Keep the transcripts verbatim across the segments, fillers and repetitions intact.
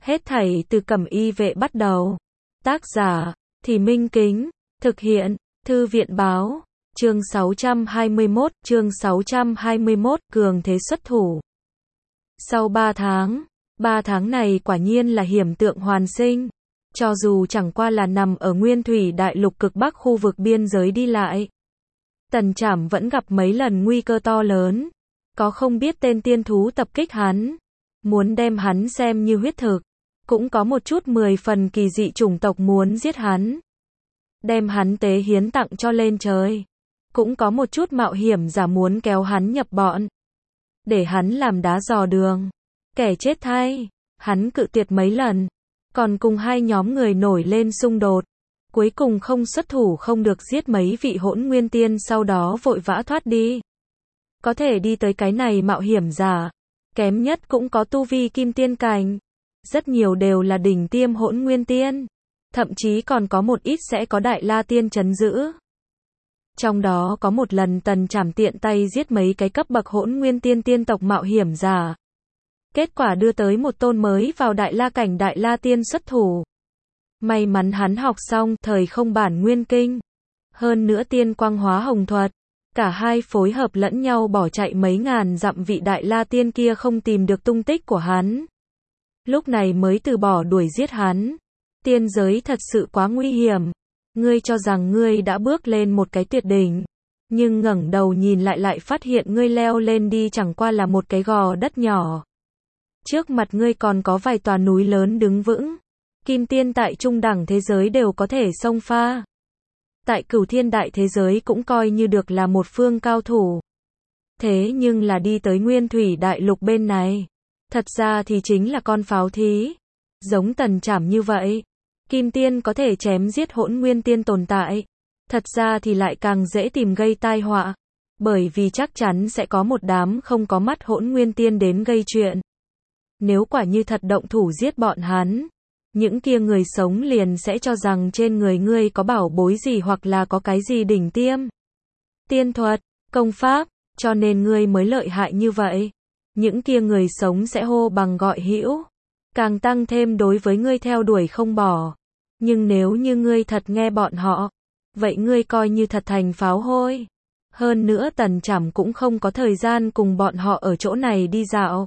Hết thảy từ Cẩm Y Vệ bắt đầu. Tác giả, Thì Minh Kính. Thực hiện, Thư viện Báo. Chương sáu trăm hai mươi mốt, chương sáu trăm hai mươi mốt, cường thế xuất thủ. Sau ba tháng, ba tháng này quả nhiên là hiểm tượng hoàn sinh. Cho dù chẳng qua là nằm ở nguyên thủy đại lục cực bắc khu vực biên giới đi lại, Tần Trảm vẫn gặp mấy lần nguy cơ to lớn. Có không biết tên tiên thú tập kích hắn, muốn đem hắn xem như huyết thực. Cũng có một chút mười phần kỳ dị chủng tộc muốn giết hắn, đem hắn tế hiến tặng cho lên trời. Cũng có một chút mạo hiểm giả muốn kéo hắn nhập bọn, để hắn làm đá dò đường. Kẻ chết thay, hắn cự tuyệt mấy lần, còn cùng hai nhóm người nổi lên xung đột. Cuối cùng không xuất thủ, không được giết mấy vị hỗn nguyên tiên, sau đó vội vã thoát đi. Có thể đi tới cái này mạo hiểm giả, kém nhất cũng có tu vi kim tiên cảnh. Rất nhiều đều là đỉnh tiêm hỗn nguyên tiên, thậm chí còn có một ít sẽ có đại la tiên trấn giữ. Trong đó có một lần Tần Trảm tiện tay giết mấy cái cấp bậc hỗn nguyên tiên tiên tộc mạo hiểm giả. Kết quả đưa tới một tôn mới vào đại la cảnh đại la tiên xuất thủ. May mắn hắn học xong thời không bản nguyên kinh, hơn nữa tiên quang hóa hồng thuật, cả hai phối hợp lẫn nhau bỏ chạy mấy ngàn dặm, vị đại la tiên kia không tìm được tung tích của hắn. Lúc này mới từ bỏ đuổi giết hắn. Tiên giới thật sự quá nguy hiểm. Ngươi cho rằng ngươi đã bước lên một cái tuyệt đỉnh, nhưng ngẩng đầu nhìn lại lại phát hiện ngươi leo lên đi chẳng qua là một cái gò đất nhỏ. Trước mặt ngươi còn có vài tòa núi lớn đứng vững. Kim tiên tại trung đẳng thế giới đều có thể xông pha. Tại cửu thiên đại thế giới cũng coi như được là một phương cao thủ. Thế nhưng là đi tới nguyên thủy đại lục bên này, thật ra thì chính là con pháo thí. Giống Tần Trảm như vậy, kim tiên có thể chém giết hỗn nguyên tiên tồn tại, thật ra thì lại càng dễ tìm gây tai họa. Bởi vì chắc chắn sẽ có một đám không có mắt hỗn nguyên tiên đến gây chuyện. Nếu quả như thật động thủ giết bọn hắn, những kia người sống liền sẽ cho rằng trên người ngươi có bảo bối gì hoặc là có cái gì đỉnh tiêm tiên thuật, công pháp, cho nên ngươi mới lợi hại như vậy. Những kia người sống sẽ hô bằng gọi hữu, càng tăng thêm đối với ngươi theo đuổi không bỏ. Nhưng nếu như ngươi thật nghe bọn họ, vậy ngươi coi như thật thành pháo hôi. Hơn nữa Tần Trảm cũng không có thời gian cùng bọn họ ở chỗ này đi dạo.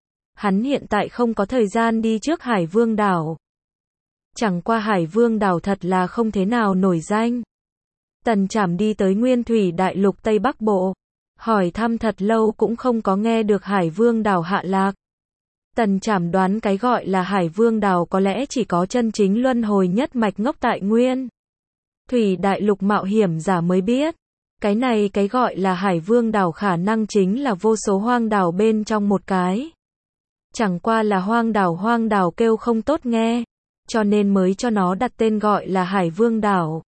Hắn hiện tại không có thời gian đi trước Hải Vương đảo. Chẳng qua Hải Vương đảo thật là không thế nào nổi danh. Tần Trảm đi tới nguyên thủy đại lục Tây Bắc Bộ, hỏi thăm thật lâu cũng không có nghe được Hải Vương đảo hạ lạc. Tần Trảm đoán cái gọi là Hải Vương đảo có lẽ chỉ có chân chính luân hồi nhất mạch ngốc tại nguyên thủy đại lục mạo hiểm giả mới biết. Cái này cái gọi là Hải Vương đảo khả năng chính là vô số hoang đảo bên trong một cái. Chẳng qua là hoang đảo hoang đảo kêu không tốt nghe, cho nên mới cho nó đặt tên gọi là Hải Vương đảo.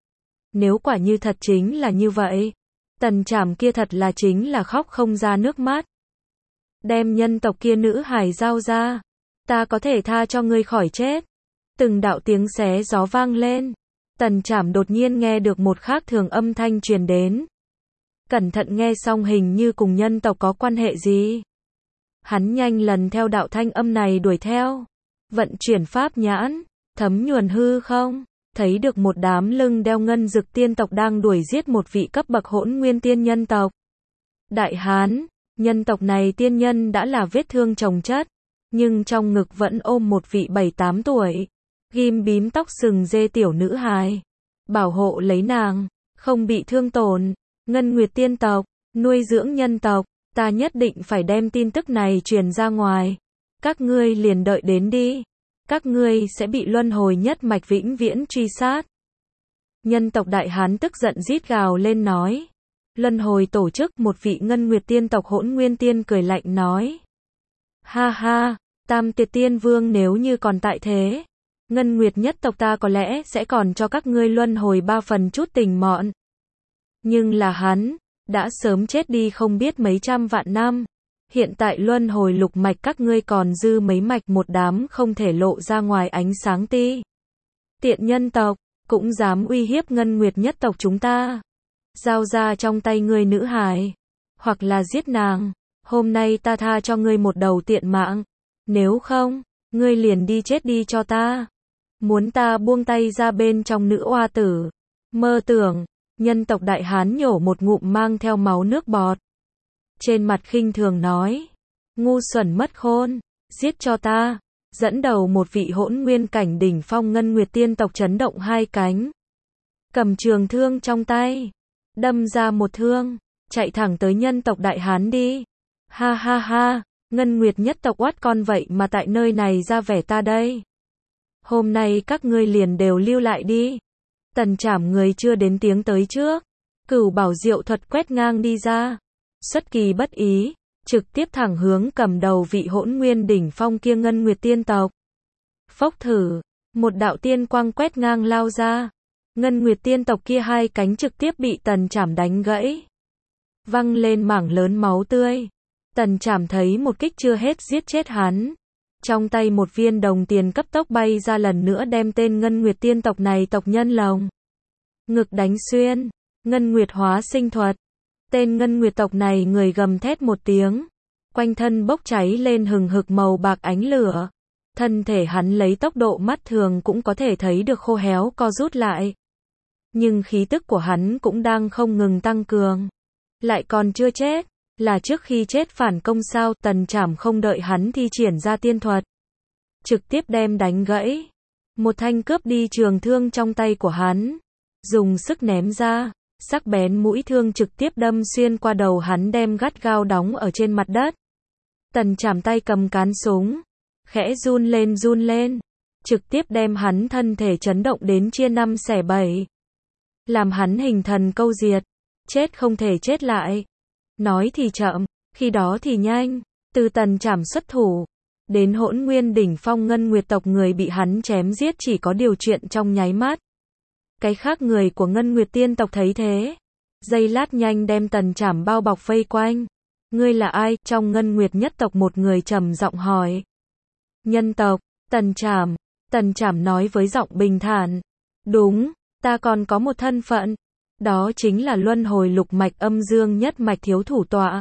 Nếu quả như thật chính là như vậy, Tần Trảm kia thật là chính là khóc không ra nước mắt. Đem nhân tộc kia nữ hài giao ra, ta có thể tha cho ngươi khỏi chết. Từng đạo tiếng xé gió vang lên. Tần Trảm đột nhiên nghe được một khác thường âm thanh truyền đến. Cẩn thận nghe xong hình như cùng nhân tộc có quan hệ gì. Hắn nhanh lần theo đạo thanh âm này đuổi theo. Vận chuyển pháp nhãn, thấm nhuần hư không, thấy được một đám lưng đeo ngân dực tiên tộc đang đuổi giết một vị cấp bậc hỗn nguyên tiên nhân tộc. Đại Hán, nhân tộc này tiên nhân đã là vết thương chồng chất, nhưng trong ngực vẫn ôm một vị bảy tám tuổi, ghim bím tóc sừng dê tiểu nữ hài. Bảo hộ lấy nàng, không bị thương tổn. Ngân Nguyệt tiên tộc, nuôi dưỡng nhân tộc, ta nhất định phải đem tin tức này truyền ra ngoài. Các ngươi liền đợi đến đi. Các ngươi sẽ bị luân hồi nhất mạch vĩnh viễn truy sát. Nhân tộc Đại Hán tức giận rít gào lên nói. Luân hồi tổ chức, một vị Ngân Nguyệt tiên tộc hỗn nguyên tiên cười lạnh nói. Ha ha, Tam Tiệt Tiên Vương nếu như còn tại thế, Ngân Nguyệt nhất tộc ta có lẽ sẽ còn cho các ngươi luân hồi ba phần chút tình mọn. Nhưng là hắn, đã sớm chết đi không biết mấy trăm vạn năm. Hiện tại luân hồi lục mạch các ngươi còn dư mấy mạch, một đám không thể lộ ra ngoài ánh sáng ti tiện nhân tộc, cũng dám uy hiếp Ngân Nguyệt nhất tộc chúng ta. Giao ra trong tay ngươi nữ hài, hoặc là giết nàng. Hôm nay ta tha cho ngươi một đầu tiện mạng. Nếu không, ngươi liền đi chết đi cho ta. Muốn ta buông tay ra bên trong nữ oa tử. Mơ tưởng, nhân tộc đại hán nhổ một ngụm mang theo máu nước bọt. Trên mặt khinh thường nói, ngu xuẩn mất khôn, giết cho ta. Dẫn đầu một vị hỗn nguyên cảnh đỉnh phong ngân nguyệt tiên tộc chấn động hai cánh. Cầm trường thương trong tay, đâm ra một thương, chạy thẳng tới nhân tộc đại hán đi. Ha ha ha, ngân nguyệt nhất tộc oát con vậy mà tại nơi này ra vẻ ta đây. Hôm nay các ngươi liền đều lưu lại đi. Tần Trảm người chưa đến tiếng tới trước. Cửu bảo diệu thuật quét ngang đi ra. Xuất kỳ bất ý, trực tiếp thẳng hướng cầm đầu vị hỗn nguyên đỉnh phong kia ngân nguyệt tiên tộc. Phốc thử, một đạo tiên quang quét ngang lao ra. Ngân nguyệt tiên tộc kia hai cánh trực tiếp bị Tần Trảm đánh gãy. Văng lên mảng lớn máu tươi. Tần Trảm thấy một kích chưa hết giết chết hắn. Trong tay một viên đồng tiền cấp tốc bay ra lần nữa đem tên ngân nguyệt tiên tộc này tộc nhân lồng ngực đánh xuyên. Ngân nguyệt hóa sinh thuật. Tên ngân nguyệt tộc này người gầm thét một tiếng. Quanh thân bốc cháy lên hừng hực màu bạc ánh lửa. Thân thể hắn lấy tốc độ mắt thường cũng có thể thấy được khô héo co rút lại. Nhưng khí tức của hắn cũng đang không ngừng tăng cường. Lại còn chưa chết. Là trước khi chết phản công sao? Tần Trảm không đợi hắn thi triển ra tiên thuật. Trực tiếp đem đánh gãy. Một thanh cướp đi trường thương trong tay của hắn. Dùng sức ném ra. Sắc bén mũi thương trực tiếp đâm xuyên qua đầu hắn đem gắt gao đóng ở trên mặt đất. Tần Trảm tay cầm cán súng. Khẽ run lên run lên. Trực tiếp đem hắn thân thể chấn động đến chia năm xẻ bảy. Làm hắn hình thần câu diệt. Chết không thể chết lại. Nói thì chậm, khi đó thì nhanh. Từ Tần Trảm xuất thủ. Đến hỗn nguyên đỉnh phong ngân nguyệt tộc người bị hắn chém giết chỉ có điều chuyện trong nháy mắt. Cái khác người của ngân nguyệt tiên tộc thấy thế. Giây lát nhanh đem Tần Trảm bao bọc vây quanh. Ngươi là ai? Trong ngân nguyệt nhất tộc một người trầm giọng hỏi. Nhân tộc, Tần Trảm. Tần Trảm nói với giọng bình thản. Đúng, ta còn có một thân phận. Đó chính là luân hồi lục mạch âm dương nhất mạch thiếu thủ tọa.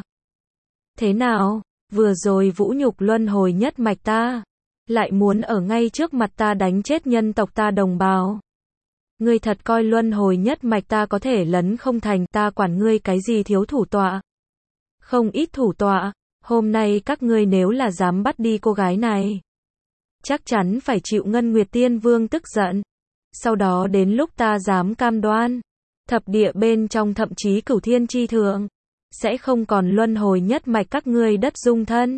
Thế nào? Vừa rồi vũ nhục luân hồi nhất mạch ta. Lại muốn ở ngay trước mặt ta đánh chết nhân tộc ta đồng bào. Ngươi thật coi luân hồi nhất mạch ta có thể lấn không thành, ta quản ngươi cái gì thiếu thủ tọa. Không ít thủ tọa, hôm nay các ngươi nếu là dám bắt đi cô gái này. Chắc chắn phải chịu Ngân Nguyệt Tiên Vương tức giận. Sau đó đến lúc ta dám cam đoan. Thập địa bên trong thậm chí cửu thiên chi thượng. Sẽ không còn luân hồi nhất mạch các ngươi đất dung thân.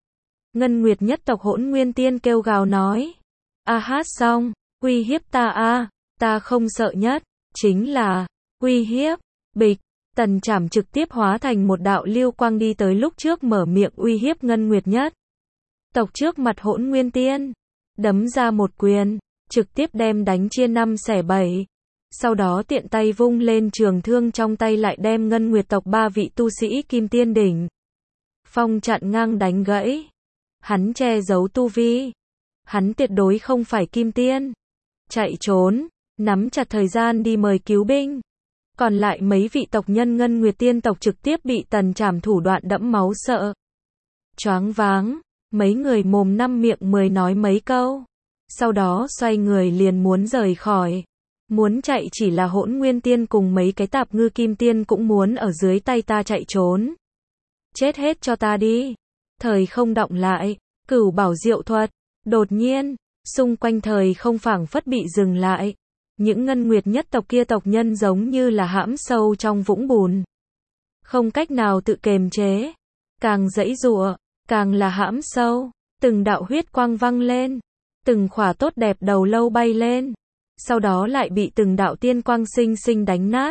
Ngân Nguyệt nhất tộc Hỗn Nguyên Tiên kêu gào nói. A hát xong, uy hiếp ta a, ta không sợ nhất, chính là, uy hiếp, bịch, Tần Trảm trực tiếp hóa thành một đạo lưu quang đi tới lúc trước mở miệng uy hiếp Ngân Nguyệt nhất tộc trước mặt Hỗn Nguyên Tiên, đấm ra một quyền, trực tiếp đem đánh chia năm xẻ bảy. Sau đó tiện tay vung lên trường thương trong tay lại đem Ngân Nguyệt tộc ba vị tu sĩ Kim Tiên đỉnh phong chặn ngang đánh gãy. Hắn che giấu tu vi. Hắn tuyệt đối không phải Kim Tiên. Chạy trốn, nắm chặt thời gian đi mời cứu binh. Còn lại mấy vị tộc nhân Ngân Nguyệt Tiên tộc trực tiếp bị Tần Trảm thủ đoạn đẫm máu sợ. Choáng váng, mấy người mồm năm miệng mười nói mấy câu. Sau đó xoay người liền muốn rời khỏi. Muốn chạy chỉ là Hỗn Nguyên Tiên cùng mấy cái tạp ngư Kim Tiên cũng muốn ở dưới tay ta chạy trốn. Chết hết cho ta đi. Thời không động lại, cửu bảo diệu thuật. Đột nhiên, xung quanh thời không phảng phất bị dừng lại. Những Ngân Nguyệt nhất tộc kia tộc nhân giống như là hãm sâu trong vũng bùn. Không cách nào tự kiềm chế. Càng giãy giụa, càng là hãm sâu. Từng đạo huyết quang văng lên. Từng khỏa tốt đẹp đầu lâu bay lên. Sau đó lại bị từng đạo tiên quang sinh sinh đánh nát.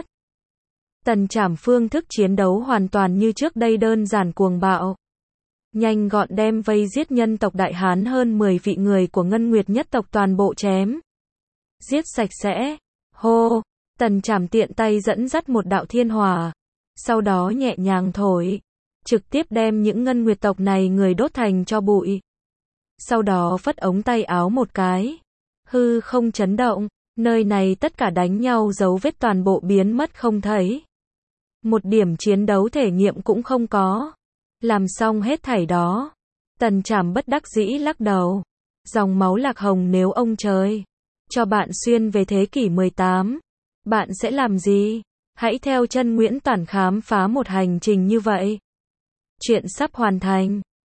Tần Trảm phương thức chiến đấu hoàn toàn như trước đây đơn giản cuồng bạo. Nhanh gọn đem vây giết nhân tộc Đại Hán hơn mười vị người của Ngân Nguyệt nhất tộc toàn bộ chém. Giết sạch sẽ. Hô, Tần Trảm tiện tay dẫn dắt một đạo thiên hỏa. Sau đó nhẹ nhàng thổi. Trực tiếp đem những Ngân Nguyệt tộc này người đốt thành cho bụi. Sau đó phất ống tay áo một cái. Hư không chấn động. Nơi này tất cả đánh nhau dấu vết toàn bộ biến mất không thấy. Một điểm chiến đấu thể nghiệm cũng không có. Làm xong hết thảy đó. Tần Trảm bất đắc dĩ lắc đầu. Dòng máu lạc hồng nếu ông trời cho bạn xuyên về thế kỷ mười tám, bạn sẽ làm gì? Hãy theo chân Nguyễn Toản khám phá một hành trình như vậy. Chuyện sắp hoàn thành.